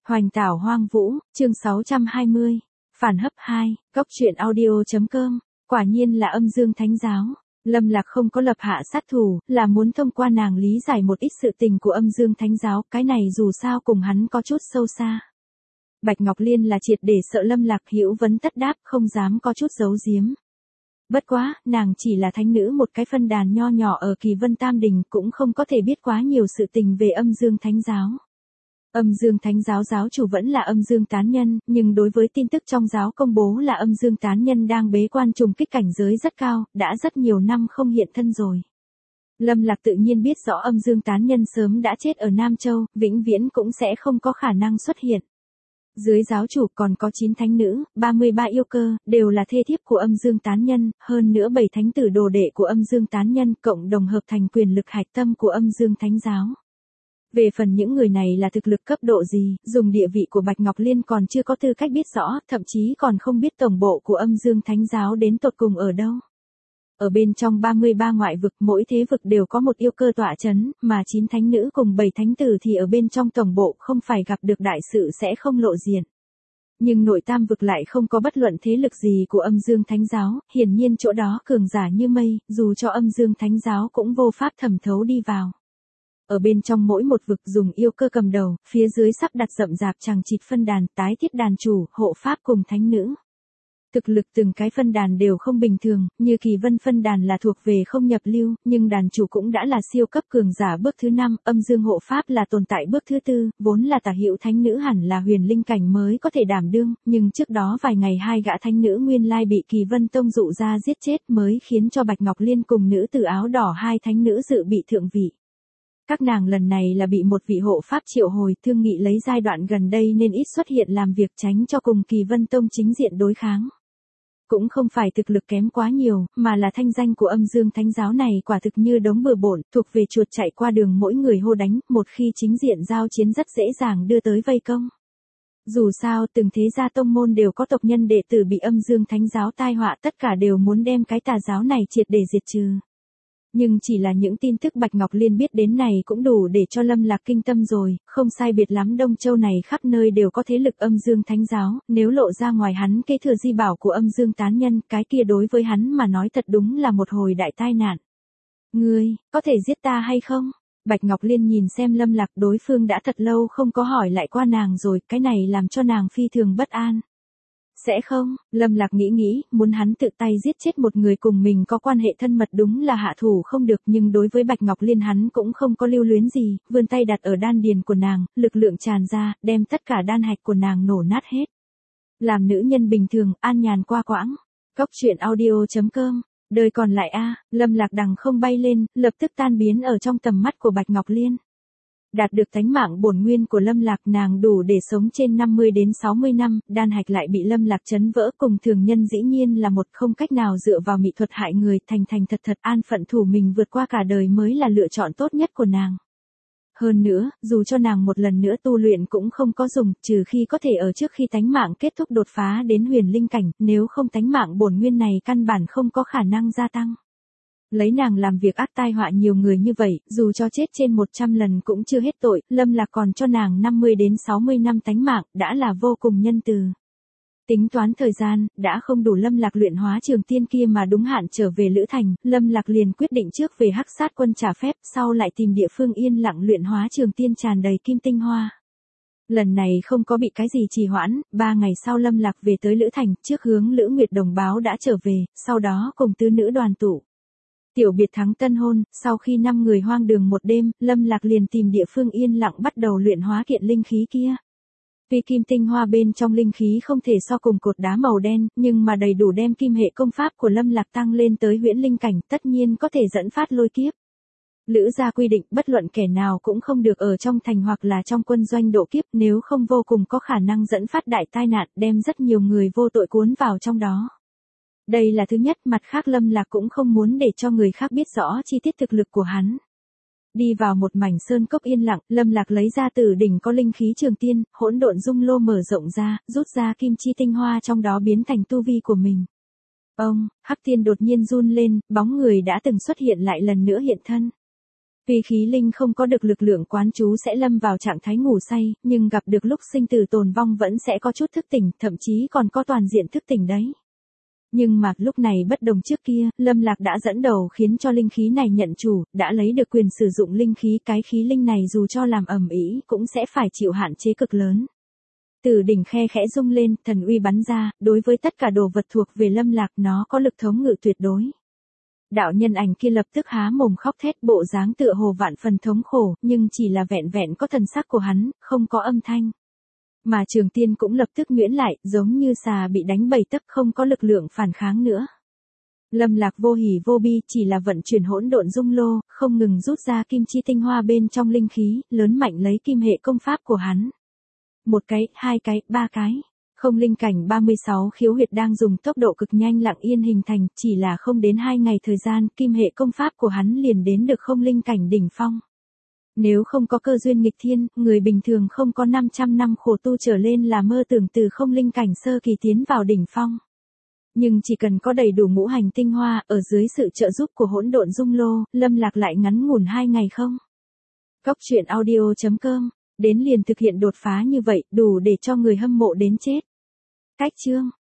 Hoành tảo hoang vũ, chương 620. Phản hấp 2, góc truyện audio.com. Quả nhiên là âm dương thánh giáo. Lâm Lạc không có lập hạ sát thủ, là muốn thông qua nàng lý giải một ít sự tình của âm dương thánh giáo, cái này dù sao cùng hắn có chút sâu xa. Bạch Ngọc Liên là triệt để sợ Lâm Lạc hữu vấn tất đáp, không dám có chút giấu giếm. Bất quá, nàng chỉ là thánh nữ một cái phân đàn nho nhỏ ở Kỳ Vân Tam Đình, cũng không có thể biết quá nhiều sự tình về âm dương thánh giáo. Âm dương thánh giáo giáo chủ vẫn là âm dương tán nhân, nhưng đối với tin tức trong giáo công bố là âm dương tán nhân đang bế quan trùng kích cảnh giới rất cao, đã rất nhiều năm không hiện thân rồi. Lâm Lạc tự nhiên biết rõ âm dương tán nhân sớm đã chết ở Nam Châu, vĩnh viễn cũng sẽ không có khả năng xuất hiện. Dưới giáo chủ còn có 9 thánh nữ, 33 yêu cơ, đều là thê thiếp của âm dương tán nhân, hơn nữa 7 thánh tử đồ đệ của âm dương tán nhân, cộng đồng hợp thành quyền lực hạch tâm của âm dương thánh giáo. Về phần những người này là thực lực cấp độ gì, dùng địa vị của Bạch Ngọc Liên còn chưa có tư cách biết rõ, thậm chí còn không biết tổng bộ của âm dương thánh giáo đến tột cùng ở đâu. Ở bên trong 33 ngoại vực, mỗi thế vực đều có một yêu cơ tọa chấn, mà 9 thánh nữ cùng 7 thánh tử thì ở bên trong tổng bộ, không phải gặp được đại sự sẽ không lộ diện. Nhưng nội tam vực lại không có bất luận thế lực gì của âm dương thánh giáo, hiển nhiên chỗ đó cường giả như mây, dù cho âm dương thánh giáo cũng vô pháp thẩm thấu đi vào. Ở bên trong mỗi một vực dùng yêu cơ cầm đầu, phía dưới sắp đặt rậm rạp chằng chịt phân đàn, tái thiết đàn chủ, hộ pháp cùng thánh nữ. Thực lực từng cái phân đàn đều không bình thường, như Kỳ Vân phân đàn là thuộc về không nhập lưu, nhưng đàn chủ cũng đã là siêu cấp cường giả bước thứ 5, âm dương hộ pháp là tồn tại bước thứ 4, vốn là tả hữu thánh nữ hẳn là huyền linh cảnh mới có thể đảm đương, nhưng trước đó vài ngày 2 gã thánh nữ nguyên lai bị Kỳ Vân tông dụ ra giết chết mới khiến cho Bạch Ngọc Liên cùng nữ tử áo đỏ 2 thánh nữ dự bị thượng vị. Các nàng lần này là bị một vị hộ pháp triệu hồi, thương nghị lấy giai đoạn gần đây nên ít xuất hiện làm việc tránh cho cùng Kỳ Vân tông chính diện đối kháng. Cũng không phải thực lực kém quá nhiều, mà là thanh danh của âm dương thánh giáo này quả thực như đống bừa bộn, thuộc về chuột chạy qua đường mỗi người hô đánh, một khi chính diện giao chiến rất dễ dàng đưa tới vây công. Dù sao từng thế gia tông môn đều có tộc nhân đệ tử bị âm dương thánh giáo tai họa, tất cả đều muốn đem cái tà giáo này triệt để diệt trừ. Nhưng chỉ là những tin tức Bạch Ngọc Liên biết đến này cũng đủ để cho Lâm Lạc kinh tâm rồi, không sai biệt lắm Đông Châu này khắp nơi đều có thế lực âm dương thánh giáo, nếu lộ ra ngoài hắn kế thừa di bảo của âm dương tán nhân, cái kia đối với hắn mà nói thật đúng là một hồi đại tai nạn. Ngươi, có thể giết ta hay không? Bạch Ngọc Liên nhìn xem Lâm Lạc, đối phương đã thật lâu không có hỏi lại qua nàng rồi, cái này làm cho nàng phi thường bất an. Sẽ không, Lâm Lạc nghĩ, muốn hắn tự tay giết chết một người cùng mình có quan hệ thân mật đúng là hạ thủ không được, nhưng đối với Bạch Ngọc Liên hắn cũng không có lưu luyến gì, vươn tay đặt ở đan điền của nàng, lực lượng tràn ra, đem tất cả đan hạch của nàng nổ nát hết. Làm nữ nhân bình thường, an nhàn qua quãng. Góc truyện audio.com, đời còn lại Lâm Lạc đằng không bay lên, lập tức tan biến ở trong tầm mắt của Bạch Ngọc Liên. Đạt được tánh mạng bổn nguyên của Lâm Lạc, nàng đủ để sống trên 50 đến 60 năm, đan hạch lại bị Lâm Lạc chấn vỡ, cùng thường nhân dĩ nhiên là một không cách nào dựa vào mỹ thuật hại người, thành thật an phận thủ mình vượt qua cả đời mới là lựa chọn tốt nhất của nàng. Hơn nữa, dù cho nàng một lần nữa tu luyện cũng không có dùng, trừ khi có thể ở trước khi tánh mạng kết thúc đột phá đến huyền linh cảnh, nếu không tánh mạng bổn nguyên này căn bản không có khả năng gia tăng. Lấy nàng làm việc ác tai họa nhiều người như vậy, dù cho chết trên 100 lần cũng chưa hết tội, Lâm Lạc còn cho nàng 50 đến 60 năm tánh mạng, đã là vô cùng nhân từ. Tính toán thời gian, đã không đủ Lâm Lạc luyện hóa trường tiên kia mà đúng hạn trở về Lữ Thành, Lâm Lạc liền quyết định trước về Hắc Sát quân trả phép, sau lại tìm địa phương yên lặng luyện hóa trường tiên tràn đầy kim tinh hoa. Lần này không có bị cái gì trì hoãn, 3 ngày sau Lâm Lạc về tới Lữ Thành, trước hướng Lữ Nguyệt đồng báo đã trở về, sau đó cùng tứ nữ đoàn tụ. Tiểu biệt thắng tân hôn, sau khi 5 người hoang đường một đêm, Lâm Lạc liền tìm địa phương yên lặng bắt đầu luyện hóa kiện linh khí kia. Vì kim tinh hoa bên trong linh khí không thể so cùng cột đá màu đen, nhưng mà đầy đủ đem kim hệ công pháp của Lâm Lạc tăng lên tới huyễn linh cảnh, tất nhiên có thể dẫn phát lôi kiếp. Lữ gia quy định bất luận kẻ nào cũng không được ở trong thành hoặc là trong quân doanh độ kiếp, nếu không vô cùng có khả năng dẫn phát đại tai nạn, đem rất nhiều người vô tội cuốn vào trong đó. Đây là thứ nhất, mặt khác Lâm Lạc cũng không muốn để cho người khác biết rõ chi tiết thực lực của hắn. Đi vào một mảnh sơn cốc yên lặng, Lâm Lạc lấy ra từ đỉnh có linh khí trường tiên, hỗn độn dung lô mở rộng ra, rút ra kim chi tinh hoa trong đó biến thành tu vi của mình. Hắc tiên đột nhiên run lên, bóng người đã từng xuất hiện lại lần nữa hiện thân. Vì khí linh không có được lực lượng quán trú sẽ lâm vào trạng thái ngủ say, nhưng gặp được lúc sinh tử tồn vong vẫn sẽ có chút thức tỉnh, thậm chí còn có toàn diện thức tỉnh đấy. Nhưng mà lúc này bất đồng trước kia, Lâm Lạc đã dẫn đầu khiến cho linh khí này nhận chủ, đã lấy được quyền sử dụng linh khí, cái khí linh này dù cho làm ầm ĩ cũng sẽ phải chịu hạn chế cực lớn. Từ đỉnh khe khẽ rung lên, thần uy bắn ra, đối với tất cả đồ vật thuộc về Lâm Lạc nó có lực thống ngự tuyệt đối. Đạo nhân ảnh kia lập tức há mồm khóc thét, bộ dáng tựa hồ vạn phần thống khổ, nhưng chỉ là vẹn vẹn có thần sắc của hắn, không có âm thanh. Mà Trường Tiên cũng lập tức nhuyễn lại, giống như xà bị đánh bầy tấc, không có lực lượng phản kháng nữa. Lâm Lạc vô hỉ vô bi, chỉ là vận chuyển hỗn độn dung lô, không ngừng rút ra kim chi tinh hoa bên trong linh khí, lớn mạnh lấy kim hệ công pháp của hắn. Một cái, hai cái, ba cái. Không linh cảnh 36 khiếu huyệt đang dùng tốc độ cực nhanh lặng yên hình thành, chỉ là không đến 2 ngày thời gian, kim hệ công pháp của hắn liền đến được không linh cảnh đỉnh phong. Nếu không có cơ duyên nghịch thiên, người bình thường không có 500 năm khổ tu trở lên là mơ tưởng từ không linh cảnh sơ kỳ tiến vào đỉnh phong. Nhưng chỉ cần có đầy đủ ngũ hành tinh hoa, ở dưới sự trợ giúp của hỗn độn dung lô, Lâm Lạc lại ngắn ngủn 2 ngày không. Góc truyện audio.com, đến liền thực hiện đột phá như vậy, đủ để cho người hâm mộ đến chết. Cách chương